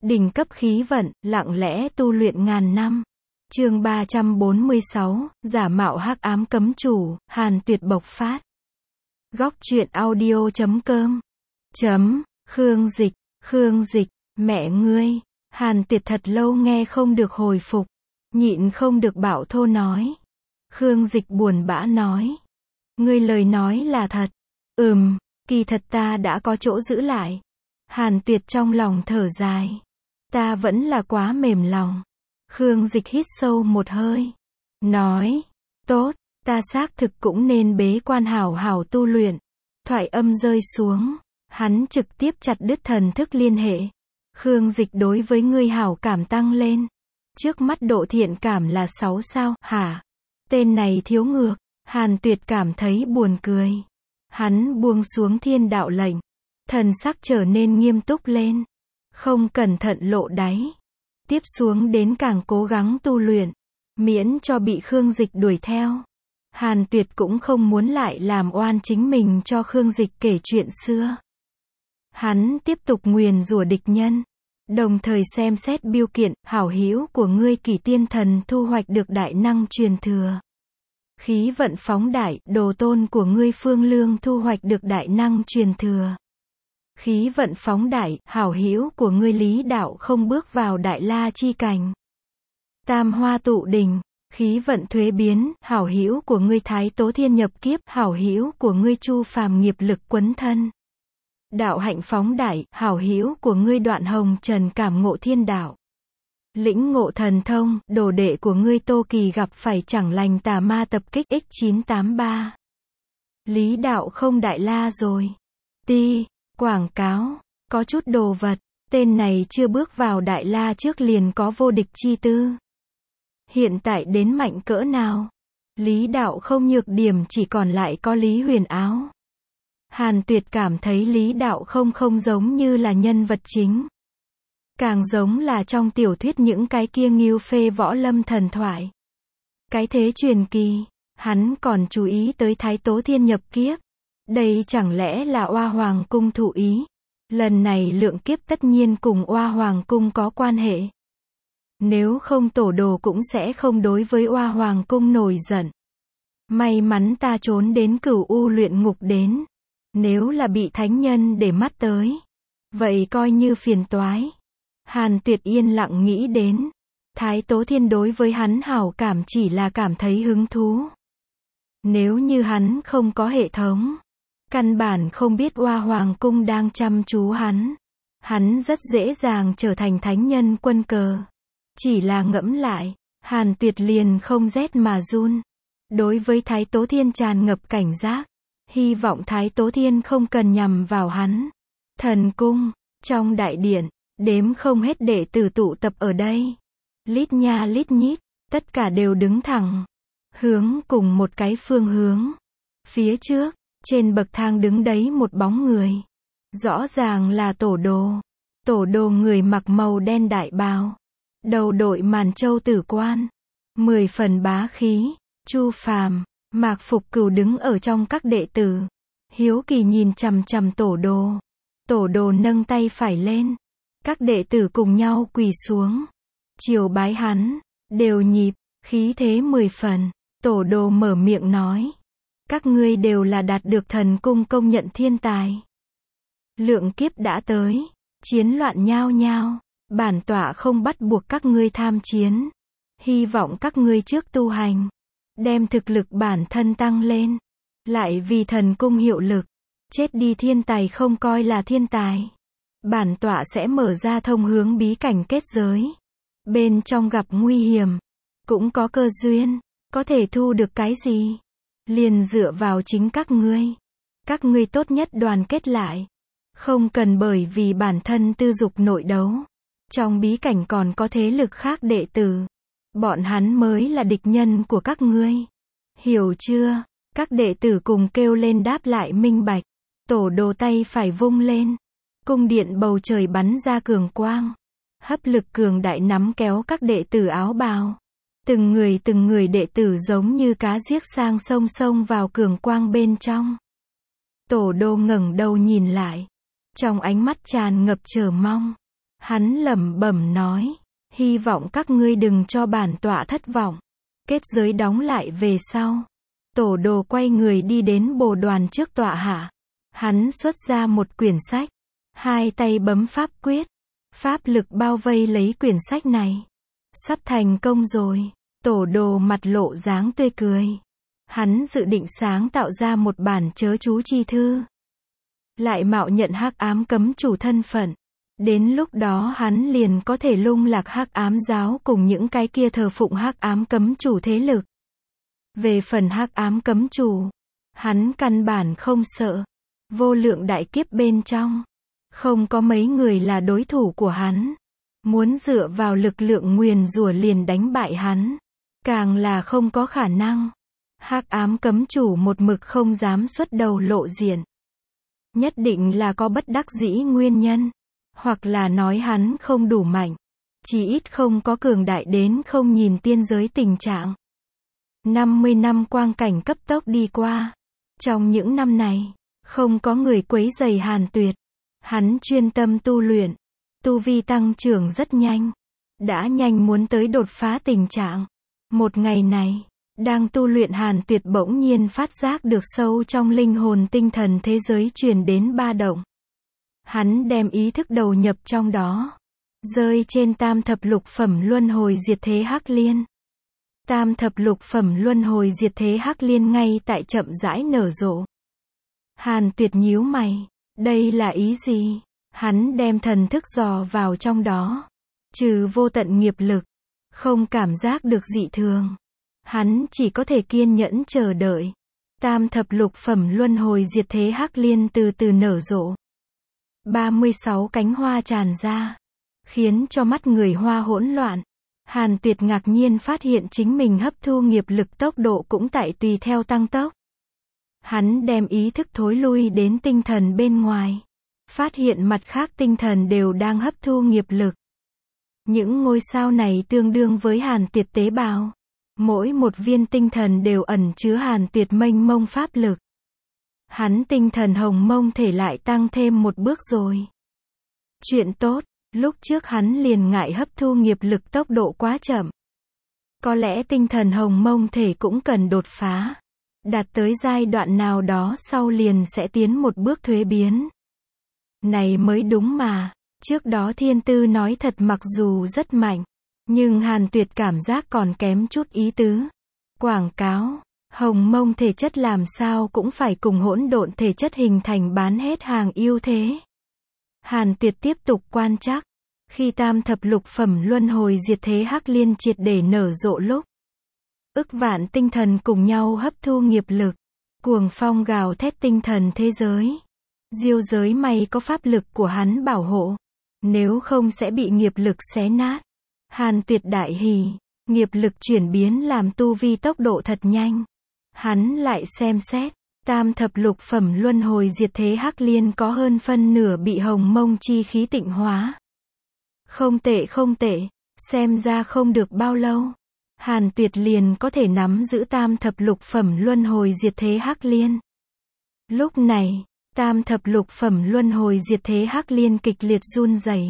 Đỉnh cấp khí vận, lặng lẽ tu luyện ngàn năm. Chương 346, giả mạo hắc ám cấm chủ, Hàn Tuyệt bộc phát. Góc truyện audio.com. Khương Dịch, mẹ ngươi. Hàn Tuyệt thật lâu nghe không được hồi phục, nhịn không được bạo thô nói. Khương Dịch buồn bã nói. Ngươi lời nói là thật. Kỳ thật ta đã có chỗ giữ lại. Hàn Tuyệt trong lòng thở dài. Ta vẫn là quá mềm lòng. Khương Dịch hít sâu một hơi. Nói. Tốt, ta xác thực cũng nên bế quan hảo hảo tu luyện. Thoại âm rơi xuống. Hắn trực tiếp chặt đứt thần thức liên hệ. Khương Dịch đối với ngươi hảo cảm tăng lên. Trước mắt độ thiện cảm là 6 sao, hả? Tên này thiếu ngược. Hàn Tuyệt cảm thấy buồn cười. Hắn buông xuống thiên đạo lệnh. Thần sắc trở nên nghiêm túc lên. Không cẩn thận lộ đáy. Tiếp xuống đến càng cố gắng tu luyện. Miễn cho bị Khương Dịch đuổi theo. Hàn Tuyệt cũng không muốn lại làm oan chính mình cho Khương Dịch kể chuyện xưa. Hắn tiếp tục nguyền rủa địch nhân. Đồng thời xem xét biêu kiện, hảo hữu của ngươi Kỷ Tiên Thần thu hoạch được đại năng truyền thừa. Khí vận phóng đại, đồ tôn của ngươi Phương Lương thu hoạch được đại năng truyền thừa. Khí vận phóng đại, hảo hữu của ngươi Lý Đạo không bước vào đại la chi cảnh. Tam hoa tụ đỉnh, khí vận thuế biến, hảo hữu của ngươi Thái Tố Thiên nhập kiếp, hảo hữu của ngươi Chu Phàm nghiệp lực quấn thân. Đạo hạnh phóng đại, hảo hữu của ngươi Đoạn Hồng Trần cảm ngộ thiên đạo. Lĩnh ngộ thần thông, đồ đệ của ngươi Tô Kỳ gặp phải chẳng lành tà ma tập kích X983. Lý Đạo không đại la rồi. Quảng cáo, có chút đồ vật, tên này chưa bước vào đại la trước liền có vô địch chi tư. Hiện tại đến mạnh cỡ nào? Lý Đạo không nhược điểm chỉ còn lại có Lý Huyền Áo. Hàn Tuyệt cảm thấy Lý Đạo không giống như là nhân vật chính. Càng giống là trong tiểu thuyết những cái kia nghiêu phê võ lâm thần thoại. Cái thế truyền kỳ, hắn còn chú ý tới Thái Tố Thiên nhập kiếp. Đây chẳng lẽ là Oa Hoàng Cung thụ ý? Lần này lượng kiếp tất nhiên cùng Oa Hoàng Cung có quan hệ. Nếu không tổ đồ cũng sẽ không đối với Oa Hoàng Cung nổi giận. May mắn ta trốn đến Cửu U luyện ngục đến. Nếu là bị thánh nhân để mắt tới, vậy coi như phiền toái. Hàn Tuyệt yên lặng nghĩ đến. Thái Tố Thiên đối với hắn hảo cảm chỉ là cảm thấy hứng thú. Nếu như hắn không có hệ thống, căn bản không biết Oa Hoàng Cung đang chăm chú hắn. Hắn rất dễ dàng trở thành thánh nhân quân cờ. Chỉ là ngẫm lại, Hàn Tuyệt liền không rét mà run. Đối với Thái Tố Thiên tràn ngập cảnh giác. Hy vọng Thái Tố Thiên không cần nhằm vào hắn. Thần cung, trong đại điện, đếm không hết đệ tử tụ tập ở đây. Lít nha lít nhít, tất cả đều đứng thẳng. Hướng cùng một cái phương hướng. Phía trước, trên bậc thang đứng đấy một bóng người. Rõ ràng là tổ đồ. Tổ đồ người mặc màu đen đại bào. Đầu đội màn châu tử quan. 10 phần bá khí. Chu Phàm, Mạc Phục Cửu đứng ở trong các đệ tử. Hiếu kỳ nhìn chằm chằm tổ đồ. Tổ đồ nâng tay phải lên. Các đệ tử cùng nhau quỳ xuống. Triều bái hắn. Đều nhịp, khí thế 10 phần. Tổ đồ mở miệng nói. Các ngươi đều là đạt được thần cung công nhận thiên tài. Lượng kiếp đã tới. Chiến loạn nhao nhao. Bản tọa không bắt buộc các ngươi tham chiến. Hy vọng các ngươi trước tu hành. Đem thực lực bản thân tăng lên. Lại vì thần cung hiệu lực. Chết đi thiên tài không coi là thiên tài. Bản tọa sẽ mở ra thông hướng bí cảnh kết giới. Bên trong gặp nguy hiểm. Cũng có cơ duyên. Có thể thu được cái gì? Liền dựa vào chính các ngươi. Các ngươi tốt nhất đoàn kết lại. Không cần bởi vì bản thân tư dục nội đấu. Trong bí cảnh còn có thế lực khác đệ tử. Bọn hắn mới là địch nhân của các ngươi. Hiểu chưa? Các đệ tử cùng kêu lên đáp lại minh bạch. Tổ đồ tay phải vung lên. Cung điện bầu trời bắn ra cường quang. Hấp lực cường đại nắm kéo các đệ tử áo bào. Từng người đệ tử giống như cá giếc sang sông sông vào cường quang bên trong. Tổ đồ ngẩng đầu nhìn lại. Trong ánh mắt tràn ngập chờ mong. Hắn lẩm bẩm nói, hy vọng các ngươi đừng cho bản tọa thất vọng. Kết giới đóng lại về sau. Tổ đồ quay người đi đến bồ đoàn trước tọa hạ. Hắn xuất ra một quyển sách. Hai tay bấm pháp quyết. Pháp lực bao vây lấy quyển sách này. Sắp thành công rồi. Tổ đồ mặt lộ dáng tươi cười. Hắn dự định sáng tạo ra một bản chớ chú chi thư. Lại mạo nhận hắc ám cấm chủ thân phận. Đến lúc đó hắn liền có thể lung lạc hắc ám giáo cùng những cái kia thờ phụng hắc ám cấm chủ thế lực. Về phần hắc ám cấm chủ, hắn căn bản không sợ. Vô lượng đại kiếp bên trong, không có mấy người là đối thủ của hắn. Muốn dựa vào lực lượng nguyền rủa liền đánh bại hắn, càng là không có khả năng. Hắc ám cấm chủ một mực không dám xuất đầu lộ diện. Nhất định là có bất đắc dĩ nguyên nhân, hoặc là nói hắn không đủ mạnh, chỉ ít không có cường đại đến không nhìn tiên giới tình trạng. 50 năm quang cảnh cấp tốc đi qua. Trong những năm này, không có người quấy rầy Hàn Tuyệt. Hắn chuyên tâm tu luyện, tu vi tăng trưởng rất nhanh, đã nhanh muốn tới đột phá tình trạng. Một ngày này, đang tu luyện Hàn Tuyệt bỗng nhiên phát giác được sâu trong linh hồn tinh thần thế giới truyền đến ba động. Hắn đem ý thức đầu nhập trong đó, rơi trên tam thập lục phẩm luân hồi diệt thế hắc liên. Tam thập lục phẩm luân hồi diệt thế hắc liên ngay tại chậm rãi nở rộ. Hàn Tuyệt nhíu mày, đây là ý gì? Hắn đem thần thức dò vào trong đó, trừ vô tận nghiệp lực, không cảm giác được dị thường. Hắn chỉ có thể kiên nhẫn chờ đợi. Tam thập lục phẩm luân hồi diệt thế hắc liên từ từ nở rộ. 36 cánh hoa tràn ra, khiến cho mắt người hoa hỗn loạn. Hàn Tuyệt ngạc nhiên phát hiện chính mình hấp thu nghiệp lực tốc độ cũng tại tùy theo tăng tốc. Hắn đem ý thức thối lui đến tinh thần bên ngoài, phát hiện mặt khác tinh thần đều đang hấp thu nghiệp lực. Những ngôi sao này tương đương với Hàn Tuyệt tế bào. Mỗi một viên tinh thần đều ẩn chứa Hàn Tuyệt mênh mông pháp lực. Hắn tinh thần hồng mông thể lại tăng thêm một bước rồi. Chuyện tốt, lúc trước hắn liền ngại hấp thu nghiệp lực tốc độ quá chậm. Có lẽ tinh thần hồng mông thể cũng cần đột phá. Đạt tới giai đoạn nào đó sau liền sẽ tiến một bước thuế biến. Này mới đúng mà, trước đó thiên tư nói thật mặc dù rất mạnh, nhưng Hàn Tuyệt cảm giác còn kém chút ý tứ. Quảng cáo, hồng mông thể chất làm sao cũng phải cùng hỗn độn thể chất hình thành bán hết hàng ưu thế. Hàn Tuyệt tiếp tục quan trắc, khi tam thập lục phẩm luân hồi diệt thế hắc liên triệt để nở rộ lúc, ức vạn tinh thần cùng nhau hấp thu nghiệp lực, cuồng phong gào thét tinh thần thế giới. Diêu giới may có pháp lực của hắn bảo hộ, nếu không sẽ bị nghiệp lực xé nát. Hàn Tuyệt đại hỉ, nghiệp lực chuyển biến làm tu vi tốc độ thật nhanh. Hắn lại xem xét, tam thập lục phẩm luân hồi diệt thế hắc liên có hơn phân nửa bị hồng mông chi khí tịnh hóa. Không tệ không tệ, xem ra không được bao lâu, Hàn Tuyệt liền có thể nắm giữ tam thập lục phẩm luân hồi diệt thế hắc liên. Lúc này, tam thập lục phẩm luân hồi diệt thế hắc liên kịch liệt run rẩy,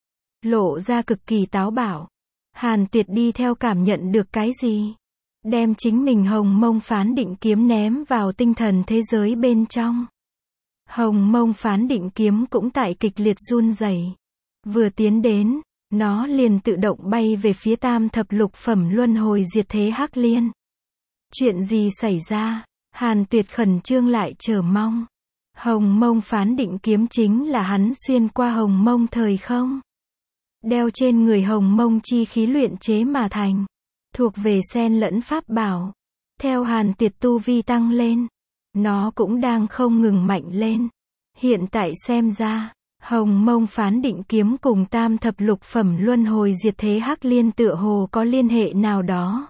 lộ ra cực kỳ táo bạo. Hàn Tuyệt đi theo cảm nhận được cái gì? Đem chính mình hồng mông phán định kiếm ném vào tinh thần thế giới bên trong. Hồng mông phán định kiếm cũng tại kịch liệt run rẩy. Vừa tiến đến, nó liền tự động bay về phía tam thập lục phẩm luân hồi diệt thế hắc liên. Chuyện gì xảy ra? Hàn Tuyệt khẩn trương lại chờ mong. Hồng mông phán định kiếm chính là hắn xuyên qua hồng mông thời không, đeo trên người hồng mông chi khí luyện chế mà thành, thuộc về xen lẫn pháp bảo. Theo Hàn Tuyệt tu vi tăng lên, nó cũng đang không ngừng mạnh lên. Hiện tại xem ra, hồng mông phán định kiếm cùng tam thập lục phẩm luân hồi diệt thế hắc liên tựa hồ có liên hệ nào đó.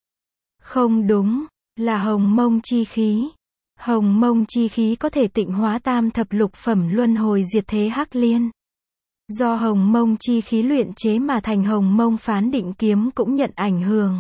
Không đúng, là hồng mông chi khí. Hồng mông chi khí có thể tịnh hóa tam thập lục phẩm luân hồi diệt thế hắc liên. Do hồng mông chi khí luyện chế mà thành hồng mông phán định kiếm cũng nhận ảnh hưởng.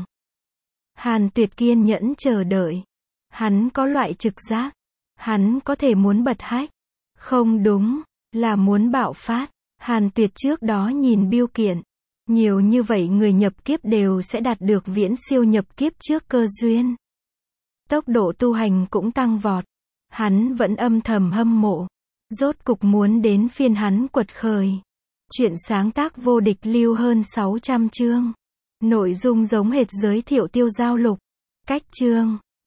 Hàn Tuyệt kiên nhẫn chờ đợi. Hắn có loại trực giác. Hắn có thể muốn bật hách. Không đúng, là muốn bạo phát. Hàn Tuyệt trước đó nhìn bưu kiện. Nhiều như vậy người nhập kiếp đều sẽ đạt được viễn siêu nhập kiếp trước cơ duyên. Tốc độ tu hành cũng tăng vọt. Hắn vẫn âm thầm hâm mộ. Rốt cục muốn đến phiên hắn quật khởi. Chuyện sáng tác vô địch lưu hơn 600 chương. Nội dung giống hệt giới thiệu Tiêu Giao Lục. Cách chương